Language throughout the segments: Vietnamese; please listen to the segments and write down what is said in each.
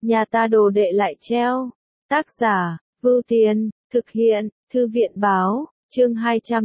nhà ta đồ đệ lại treo. Tác giả, Vưu Tiên, thực hiện, Thư viện báo, chương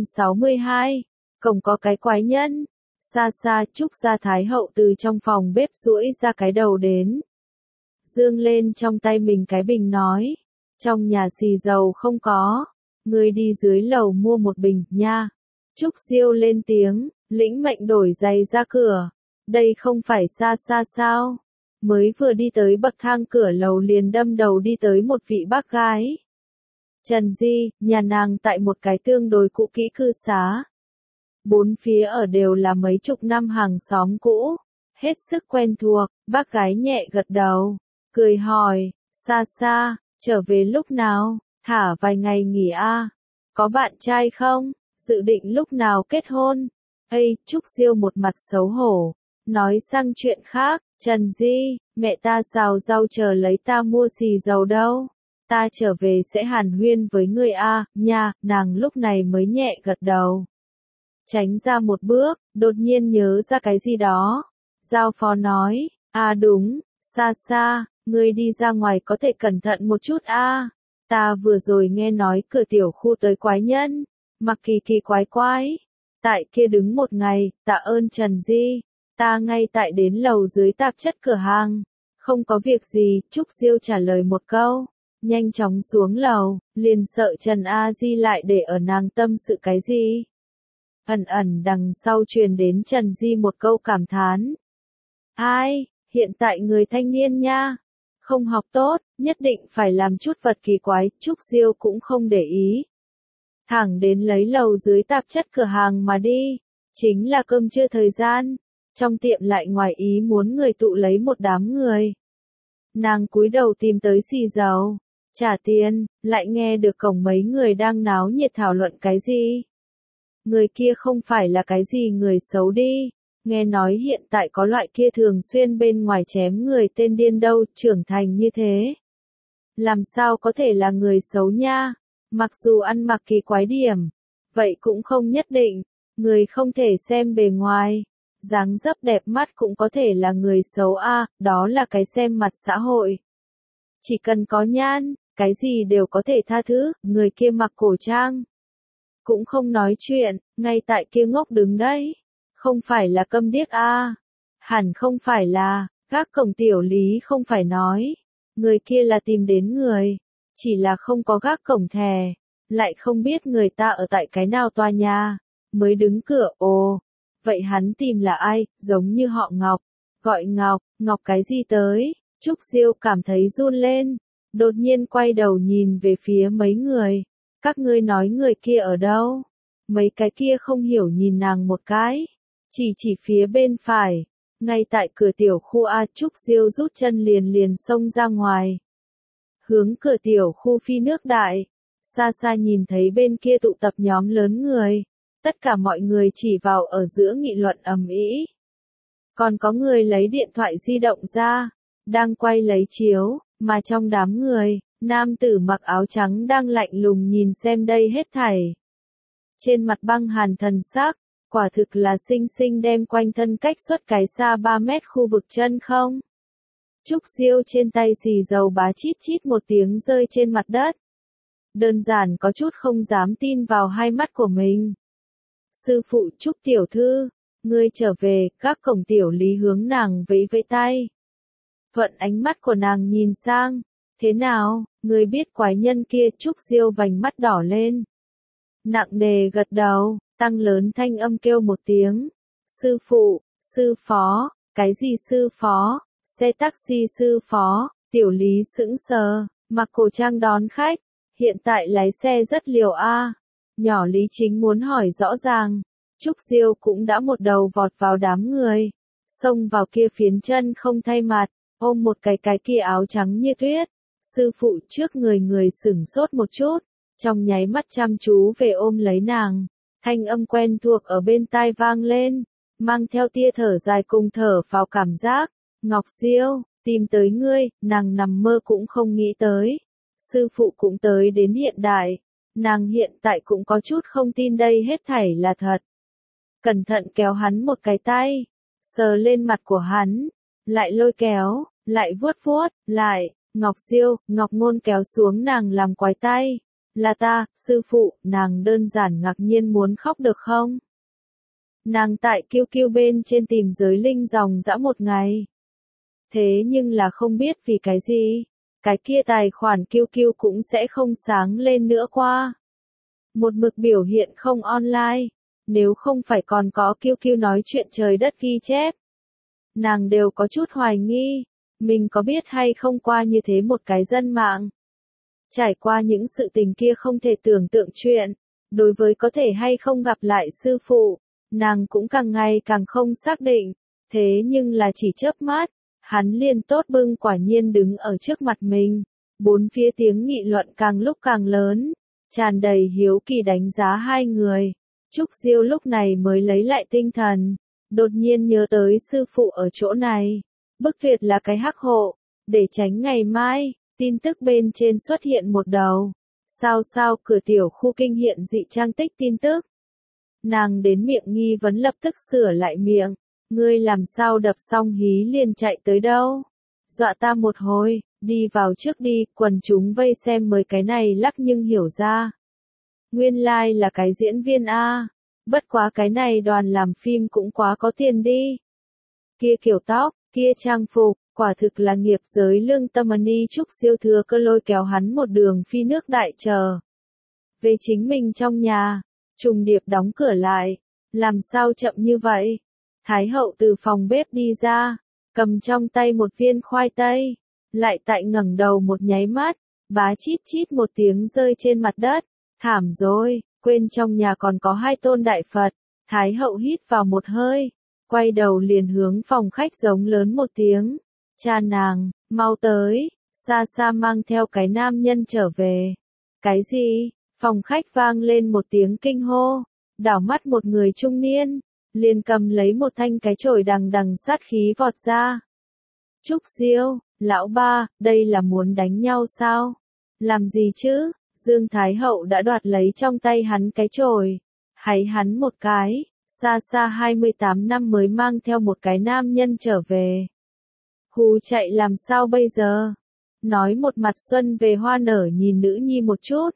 262. Cổng có cái quái nhân. Xa xa Trúc Gia Thái Hậu từ trong phòng bếp duỗi ra cái đầu đến. Dương lên trong tay mình cái bình nói. Trong nhà xì dầu không có. Ngươi đi dưới lầu mua một bình, nha. Trúc Diêu lên tiếng, lĩnh mệnh đổi giày ra cửa. Đây không phải xa xa sao? Mới vừa đi tới bậc thang cửa lầu liền đâm đầu đi tới một vị bác gái. Trần Di, nhà nàng tại một cái tương đối cũ kỹ cư xá. Bốn phía ở đều là mấy chục năm hàng xóm cũ. Hết sức quen thuộc, bác gái nhẹ gật đầu. Cười hỏi, xa xa, trở về lúc nào? Thả vài ngày nghỉ a. Có bạn trai không? Dự định lúc nào kết hôn? Ây, Trúc Diêu một mặt xấu hổ. Nói sang chuyện khác, Trần Di, mẹ ta xào rau chờ lấy ta mua xì dầu đâu. Ta trở về sẽ hàn huyên với người a, nha, nàng lúc này mới nhẹ gật đầu. Tránh ra một bước, đột nhiên nhớ ra cái gì đó. Giao phó nói, đúng, xa xa, ngươi đi ra ngoài có thể cẩn thận một chút a. Ta vừa rồi nghe nói cửa tiểu khu tới quái nhân, mặc kỳ kỳ quái quái. Tại kia đứng một ngày, tạ ơn Trần Di. Ta ngay tại đến lầu dưới tạp chất cửa hàng. Không có việc gì, Trúc Diêu trả lời một câu. Nhanh chóng xuống lầu, liền sợ Trần A Di lại để ở nàng tâm sự cái gì. Ẩn ẩn đằng sau truyền đến Trần Di một câu cảm thán. Ai, hiện tại người thanh niên nha. Không học tốt, nhất định phải làm chút vật kỳ quái, Trúc Diêu cũng không để ý. Thẳng đến lấy lầu dưới tạp chất cửa hàng mà đi. Chính là cơm trưa thời gian. Trong tiệm lại ngoài ý muốn người tụ lấy một đám người. Nàng cúi đầu tìm tới xì dầu. Trả tiền, lại nghe được cổng mấy người đang náo nhiệt thảo luận cái gì. Người kia không phải là cái gì người xấu đi. Nghe nói hiện tại có loại kia thường xuyên bên ngoài chém người tên điên đâu, trưởng thành như thế. Làm sao có thể là người xấu nha? Mặc dù ăn mặc kỳ quái điểm. Vậy cũng không nhất định. Người không thể xem bề ngoài. Dáng dấp đẹp mắt cũng có thể là người xấu a, đó là cái xem mặt xã hội. Chỉ cần có nhan, cái gì đều có thể tha thứ, người kia mặc cổ trang. Cũng không nói chuyện, ngay tại kia ngốc đứng đấy. Không phải là câm điếc a. Hẳn không phải là, gác cổng tiểu lý không phải nói. Người kia là tìm đến người, chỉ là không có gác cổng thẻ, lại không biết người ta ở tại cái nào tòa nhà, mới đứng cửa, ồ. Vậy hắn tìm là ai, giống như họ Ngọc, gọi Ngọc, Ngọc cái gì tới, Trúc Diêu cảm thấy run lên, đột nhiên quay đầu nhìn về phía mấy người, các ngươi nói người kia ở đâu, mấy cái kia không hiểu nhìn nàng một cái, chỉ phía bên phải, ngay tại cửa tiểu khu A. Trúc Diêu rút chân liền xông ra ngoài, hướng cửa tiểu khu phi nước đại, xa xa nhìn thấy bên kia tụ tập nhóm lớn người. Tất cả mọi người chỉ vào ở giữa nghị luận ầm ĩ. Còn có người lấy điện thoại di động ra, đang quay lấy chiếu, mà trong đám người, nam tử mặc áo trắng đang lạnh lùng nhìn xem đây hết thảy. Trên mặt băng hàn thần sắc, quả thực là xinh xinh đem quanh thân cách xuất cái xa 3 mét khu vực chân không. Trúc Diêu trên tay xì dầu bá chít chít một tiếng rơi trên mặt đất. Đơn giản có chút không dám tin vào hai mắt của mình. Sư phụ Trúc tiểu thư, ngươi trở về, các cổng tiểu lý hướng nàng vẫy vẫy tay. Thuận ánh mắt của nàng nhìn sang, thế nào, ngươi biết quái nhân kia, Trúc Diêu vành mắt đỏ lên. Nặng nề gật đầu, tăng lớn thanh âm kêu một tiếng. Sư phụ, sư phó, cái gì sư phó, xe taxi sư phó, tiểu lý sững sờ, mặc cổ trang đón khách, hiện tại lái xe rất liều a. Nhỏ Lý Chính muốn hỏi rõ ràng, Trúc Diêu cũng đã một đầu vọt vào đám người, xông vào kia phiến chân không thay mặt, ôm một cái kia áo trắng như tuyết, sư phụ trước người sửng sốt một chút, trong nháy mắt chăm chú về ôm lấy nàng, thanh âm quen thuộc ở bên tai vang lên, mang theo tia thở dài cùng thở vào cảm giác, Ngọc Diêu, tìm tới ngươi, nàng nằm mơ cũng không nghĩ tới, sư phụ cũng tới đến hiện đại. Nàng hiện tại cũng có chút không tin đây hết thảy là thật. Cẩn thận kéo hắn một cái tay, sờ lên mặt của hắn, lại lôi kéo, lại vuốt vuốt, lại, Ngọc Diêu, Ngọc Ngôn kéo xuống nàng làm quái tay. Là ta, sư phụ, nàng đơn giản ngạc nhiên muốn khóc được không? Nàng tại QQ bên trên tìm giới linh dòng dã một ngày. Thế nhưng là không biết vì cái gì, cái kia tài khoản QQ cũng sẽ không sáng lên nữa qua. Một mực biểu hiện không online, nếu không phải còn có QQ nói chuyện trời đất ghi chép. Nàng đều có chút hoài nghi, mình có biết hay không qua như thế một cái dân mạng. Trải qua những sự tình kia không thể tưởng tượng chuyện, đối với có thể hay không gặp lại sư phụ, nàng cũng càng ngày càng không xác định, thế nhưng là chỉ chớp mắt, hắn liền tốt bưng quả nhiên đứng ở trước mặt mình, bốn phía tiếng nghị luận càng lúc càng lớn, tràn đầy hiếu kỳ đánh giá hai người. Trúc Diêu lúc này mới lấy lại tinh thần, đột nhiên nhớ tới sư phụ ở chỗ này, bức Việt là cái hắc hộ, để tránh ngày mai. Tin tức bên trên xuất hiện một đầu. Sao cửa tiểu khu kinh hiện dị trang tích tin tức. Nàng đến miệng nghi vấn lập tức sửa lại miệng. Ngươi làm sao đập xong hí liền chạy tới đâu? Dọa ta một hồi, đi vào trước đi, quần chúng vây xem mới cái này lắc nhưng hiểu ra. Nguyên lai là cái diễn viên A. Bất quá cái này đoàn làm phim cũng quá có tiền đi. Kia kiểu tóc, kia trang phục. Quả thực là nghiệp giới lương tâm ni. Trúc Diêu thừa cơ lôi kéo hắn một đường phi nước đại chờ. Về chính mình trong nhà, trùng điệp đóng cửa lại, làm sao chậm như vậy? Thái hậu từ phòng bếp đi ra, cầm trong tay một viên khoai tây, lại tại ngẩng đầu một nháy mắt, bá chít chít một tiếng rơi trên mặt đất, thảm rồi, quên trong nhà còn có hai tôn đại Phật. Thái hậu hít vào một hơi, quay đầu liền hướng phòng khách giống lớn một tiếng. Cha nàng, mau tới, xa xa mang theo cái nam nhân trở về. Cái gì? Phòng khách vang lên một tiếng kinh hô, đảo mắt một người trung niên, liền cầm lấy một thanh cái chổi đằng đằng sát khí vọt ra. Trúc Diêu, lão ba, đây là muốn đánh nhau sao? Làm gì chứ? Dương Thái Hậu đã đoạt lấy trong tay hắn cái chổi, háy hắn một cái, xa xa 28 năm mới mang theo một cái nam nhân trở về. Hù chạy làm sao bây giờ? Nói một mặt xuân về hoa nở nhìn nữ nhi một chút.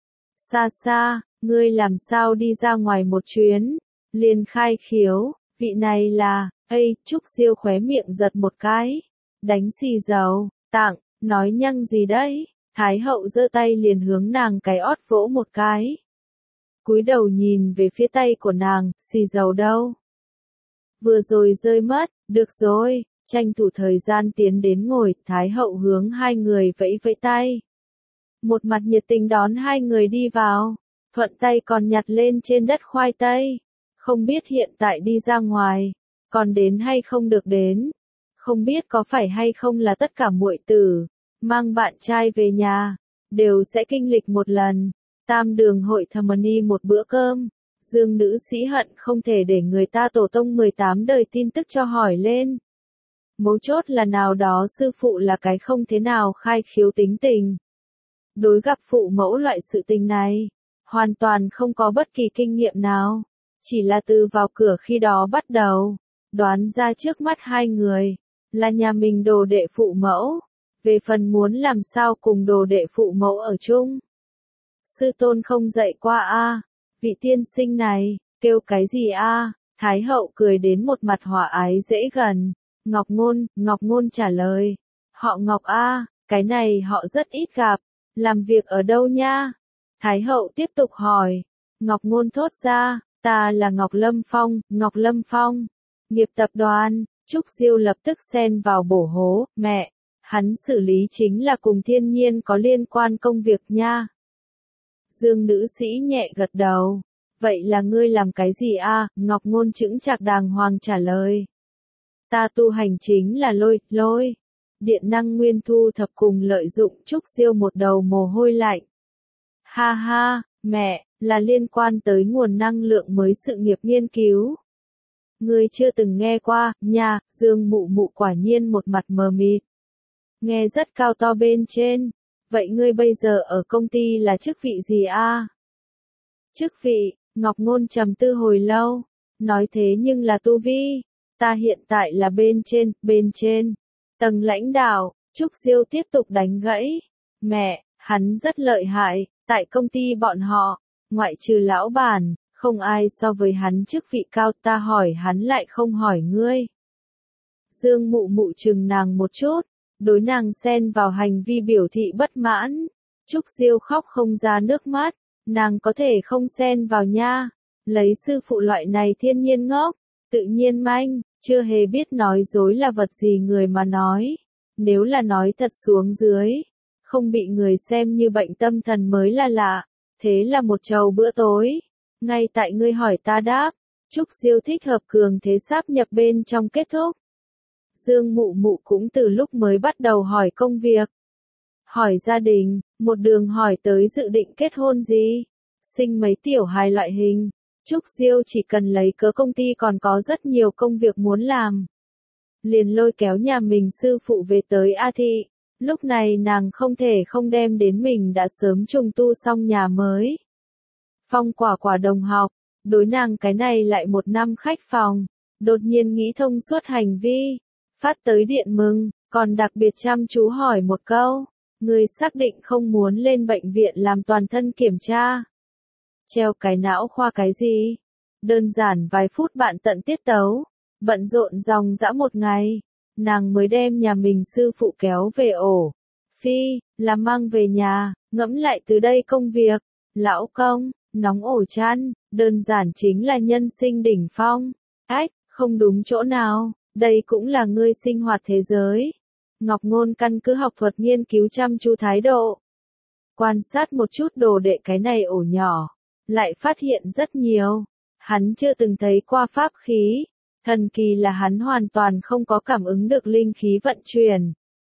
Xa xa, ngươi làm sao đi ra ngoài một chuyến? Liền khai khiếu, vị này là, Trúc Diêu khóe miệng giật một cái. Đánh xì dầu, tặng, nói nhăng gì đấy? Thái hậu giơ tay liền hướng nàng cái ót vỗ một cái. Cúi đầu nhìn về phía tay của nàng, xì dầu đâu? Vừa rồi rơi mất, được rồi. Tranh thủ thời gian tiến đến ngồi, Thái hậu hướng hai người vẫy vẫy tay. Một mặt nhiệt tình đón hai người đi vào, thuận tay còn nhặt lên trên đất khoai tây. Không biết hiện tại đi ra ngoài, còn đến hay không được đến. Không biết có phải hay không là tất cả muội tử, mang bạn trai về nhà, đều sẽ kinh lịch một lần. Tam đường hội Thamani một bữa cơm. Dương nữ sĩ hận không thể để người ta tổ tông 18 đời tin tức cho hỏi lên. Mấu chốt là nào đó sư phụ là cái không thế nào khai khiếu tính tình. Đối gặp phụ mẫu loại sự tình này, hoàn toàn không có bất kỳ kinh nghiệm nào. Chỉ là từ vào cửa khi đó bắt đầu, đoán ra trước mắt hai người, là nhà mình đồ đệ phụ mẫu. Về phần muốn làm sao cùng đồ đệ phụ mẫu ở chung. Sư tôn không dạy qua a, vị tiên sinh này, kêu cái gì a? Thái hậu cười đến một mặt hòa ái dễ gần. Ngọc Ngôn trả lời. Họ Ngọc a, cái này họ rất ít gặp. Làm việc ở đâu nha? Thái hậu tiếp tục hỏi. Ngọc Ngôn thốt ra, ta là Ngọc Lâm Phong. Nghiệp tập đoàn. Trúc Diêu lập tức xen vào bổ hố, mẹ, hắn xử lý chính là cùng thiên nhiên có liên quan công việc nha. Dương nữ sĩ nhẹ gật đầu. Vậy là ngươi làm cái gì a? Ngọc Ngôn chững chạc đàng hoàng trả lời. Ta tu hành chính là lôi. Điện năng nguyên thu thập cùng lợi dụng. Trúc Diêu một đầu mồ hôi lạnh. Ha ha, mẹ, là liên quan tới nguồn năng lượng mới sự nghiệp nghiên cứu. Ngươi chưa từng nghe qua, nha, Dương mụ mụ quả nhiên một mặt mờ mịt. Nghe rất cao to bên trên. Vậy ngươi bây giờ ở công ty là chức vị gì a? Chức vị, Ngọc Ngôn trầm tư hồi lâu. Nói thế nhưng là tu vi. Ta hiện tại là bên trên. Tầng lãnh đạo, Trúc Diêu tiếp tục đánh gãy. Mẹ, hắn rất lợi hại, tại công ty bọn họ, ngoại trừ lão bản, không ai so với hắn chức vị cao, ta hỏi hắn lại không hỏi ngươi. Dương Mụ Mụ chừng nàng một chút, đối nàng xen vào hành vi biểu thị bất mãn. Trúc Diêu khóc không ra nước mắt, nàng có thể không xen vào nha. Lấy sư phụ loại này thiên nhiên ngốc, tự nhiên manh, chưa hề biết nói dối là vật gì người mà nói. Nếu là nói thật xuống dưới, không bị người xem như bệnh tâm thần mới là lạ. Thế là một chầu bữa tối, ngay tại ngươi hỏi ta đáp, Trúc Diêu thích hợp cường thế sáp nhập bên trong kết thúc. Dương Mụ Mụ cũng từ lúc mới bắt đầu hỏi công việc, hỏi gia đình, một đường hỏi tới dự định kết hôn gì, sinh mấy tiểu hài loại hình. Trúc Diêu chỉ cần lấy cớ công ty còn có rất nhiều công việc muốn làm, liền lôi kéo nhà mình sư phụ về tới A Thị. Lúc này nàng không thể không đem đến mình đã sớm trùng tu xong nhà mới. Phong Quả Quả đồng học, đối nàng cái này lại một năm khách phòng, đột nhiên nghĩ thông suốt hành vi, phát tới điện mừng, còn đặc biệt chăm chú hỏi một câu, người xác định không muốn lên bệnh viện làm toàn thân kiểm tra. Treo cái não khoa cái gì? Đơn giản vài phút bạn tận tiết tấu, bận rộn dòng dã một ngày, nàng mới đem nhà mình sư phụ kéo về ổ. Phi, là mang về nhà, ngẫm lại từ đây công việc, lão công, nóng ổ chăn, đơn giản chính là nhân sinh đỉnh phong. Ách, không đúng chỗ nào, đây cũng là ngươi sinh hoạt thế giới. Ngọc Ngôn căn cứ học thuật nghiên cứu chăm chú thái độ. Quan sát một chút đồ đệ cái này ổ nhỏ, lại phát hiện rất nhiều. Hắn chưa từng thấy qua pháp khí. Thần kỳ là hắn hoàn toàn không có cảm ứng được linh khí vận chuyển.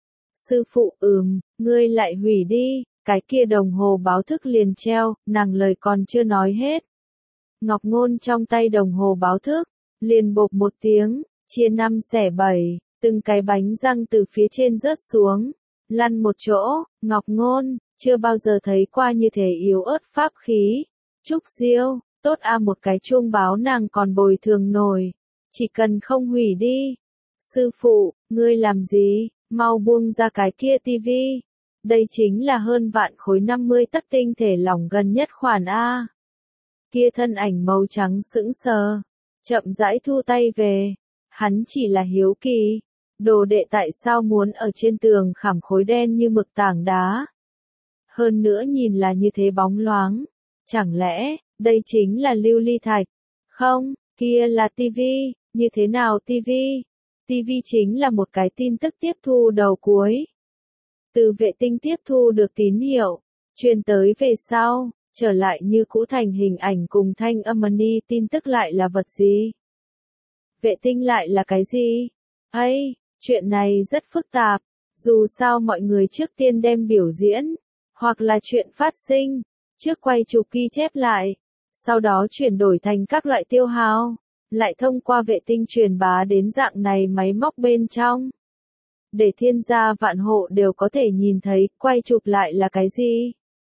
Sư phụ, ngươi lại hủy đi, cái kia đồng hồ báo thức liền treo, nàng lời còn chưa nói hết. Ngọc Ngôn trong tay đồng hồ báo thức, liền bộp một tiếng, chia 5 xẻ 7, từng cái bánh răng từ phía trên rớt xuống, lăn một chỗ. Ngọc Ngôn, chưa bao giờ thấy qua như thế yếu ớt pháp khí. Trúc Diêu, tốt một cái chuông báo nàng còn bồi thường nổi. Chỉ cần không hủy đi. Sư phụ, ngươi làm gì, mau buông ra cái kia tivi. Đây chính là hơn vạn khối 50 tấc tinh thể lỏng gần nhất khoản A. Kia thân ảnh màu trắng sững sờ, chậm rãi thu tay về. Hắn chỉ là hiếu kỳ. Đồ đệ tại sao muốn ở trên tường khảm khối đen như mực tảng đá. Hơn nữa nhìn là như thế bóng loáng. Chẳng lẽ, đây chính là lưu ly thạch? Không, kia là tivi. Như thế nào tivi? Tivi chính là một cái tin tức tiếp thu đầu cuối. Từ vệ tinh tiếp thu được tín hiệu, truyền tới về sau, trở lại như cũ thành hình ảnh cùng thanh âm mini. Tin tức lại là vật gì? Vệ tinh lại là cái gì? Chuyện này rất phức tạp. Dù sao mọi người trước tiên đem biểu diễn, hoặc là chuyện phát sinh, trước quay chụp ghi chép lại, sau đó chuyển đổi thành các loại tiêu hao, lại thông qua vệ tinh truyền bá đến dạng này máy móc bên trong. Để thiên gia vạn hộ đều có thể nhìn thấy, quay chụp lại là cái gì?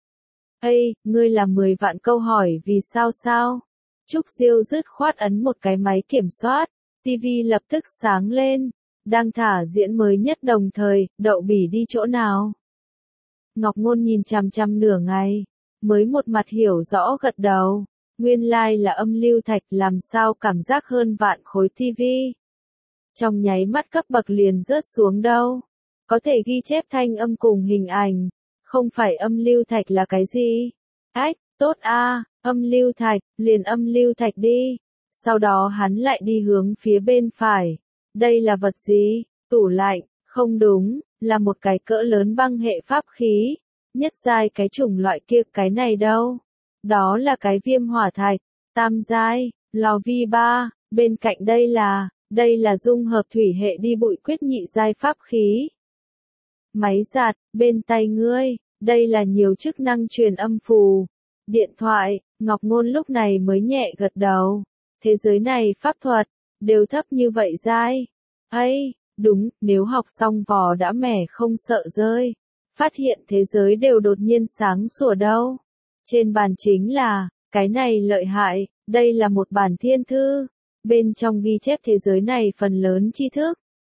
Ngươi là 10 vạn câu hỏi vì sao sao? Trúc Diêu dứt khoát ấn một cái máy kiểm soát, TV lập tức sáng lên, đang thả diễn mới nhất đồng thời, Đậu Bỉ đi chỗ nào? Ngọc Ngôn nhìn chằm chằm nửa ngày, mới một mặt hiểu rõ gật đầu. Nguyên lai là âm lưu thạch, làm sao cảm giác hơn vạn khối TV. Trong nháy mắt cấp bậc liền rớt xuống đâu. Có thể ghi chép thanh âm cùng hình ảnh. Không phải âm lưu thạch là cái gì? Tốt âm lưu thạch, liền âm lưu thạch đi. Sau đó hắn lại đi hướng phía bên phải. Đây là vật gì? Tủ lạnh, không đúng, là một cái cỡ lớn băng hệ pháp khí. Nhất giai cái chủng loại kia, cái này đâu? Đó là cái viêm hỏa thạch, tam giai, lò vi ba, bên cạnh đây là dung hợp thủy hệ đi bụi quyết nhị giai pháp khí. Máy giặt, bên tay ngươi, đây là nhiều chức năng truyền âm phù. Điện thoại, Ngọc Ngôn lúc này mới nhẹ gật đầu. Thế giới này pháp thuật, đều thấp như vậy giai. Đúng, nếu học xong vò đã mẻ không sợ rơi. Phát hiện thế giới đều đột nhiên sáng sủa đâu. Trên bàn chính là, cái này lợi hại, đây là một bản thiên thư. Bên trong ghi chép thế giới này phần lớn tri thức,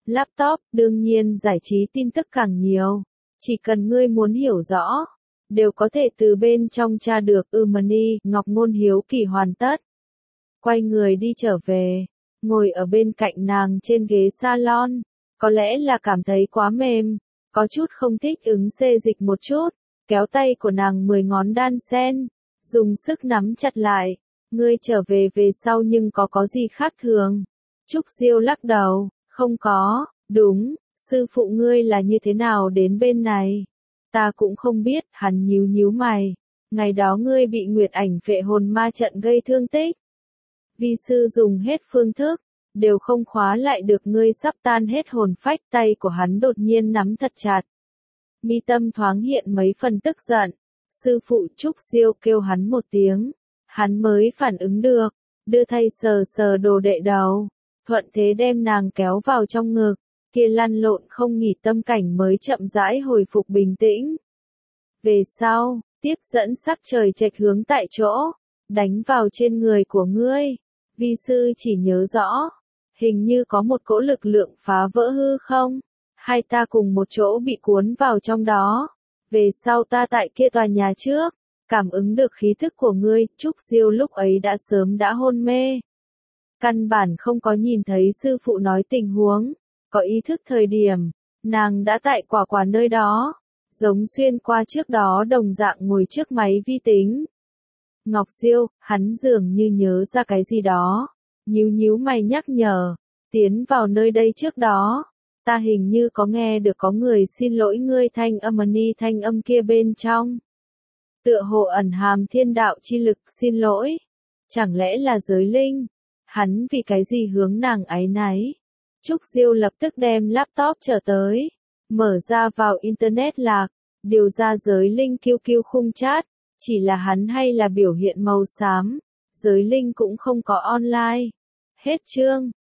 Laptop, đương nhiên giải trí tin tức càng nhiều. Chỉ cần ngươi muốn hiểu rõ, đều có thể từ bên trong tra được. Money, Ngọc Ngôn hiếu kỳ hoàn tất. Quay người đi trở về, ngồi ở bên cạnh nàng trên ghế salon, có lẽ là cảm thấy quá mềm, có chút không thích ứng xê dịch một chút, kéo tay của nàng 10 ngón đan sen, dùng sức nắm chặt lại. Ngươi trở về về sau nhưng có gì khác thường? Trúc Diêu lắc đầu, không có, đúng, sư phụ ngươi là như thế nào đến bên này? Ta cũng không biết, hắn nhíu mày. Ngày đó ngươi bị Nguyệt Ảnh Phệ Hồn Ma trận gây thương tích. Vi sư dùng hết phương thức, đều không khóa lại được, ngươi sắp tan hết hồn phách. Tay của hắn đột nhiên nắm thật chặt. Mi tâm thoáng hiện mấy phần tức giận. Sư phụ. Trúc Diêu kêu hắn một tiếng. Hắn mới phản ứng được, đưa tay sờ đồ đệ đầu, thuận thế đem nàng kéo vào trong ngực, kia lăn lộn không nghỉ tâm cảnh mới chậm rãi hồi phục bình tĩnh. Về sau, tiếp dẫn sắc trời chệch hướng tại chỗ, đánh vào trên người của ngươi. Vi sư chỉ nhớ rõ, hình như có một cỗ lực lượng phá vỡ hư không, hai ta cùng một chỗ bị cuốn vào trong đó. Về sau ta tại kia tòa nhà trước, cảm ứng được khí thức của ngươi. Trúc Diêu lúc ấy đã hôn mê. Căn bản không có nhìn thấy sư phụ nói tình huống, có ý thức thời điểm, nàng đã tại quả nơi đó, giống xuyên qua trước đó đồng dạng ngồi trước máy vi tính. Ngọc Diêu, hắn dường như nhớ ra cái gì đó, nhíu mày nhắc nhở, tiến vào nơi đây trước đó, ta hình như có nghe được có người xin lỗi ngươi. Thanh âm thanh âm kia bên trong, tựa hồ ẩn hàm thiên đạo chi lực. Xin lỗi, chẳng lẽ là giới linh? Hắn vì cái gì hướng nàng áy náy? Trúc Diêu lập tức đem laptop trở tới, mở ra vào internet lạc, điều ra giới linh QQ khung chat, chỉ là hắn hay là biểu hiện màu xám, giới linh cũng không có online. Hết chương.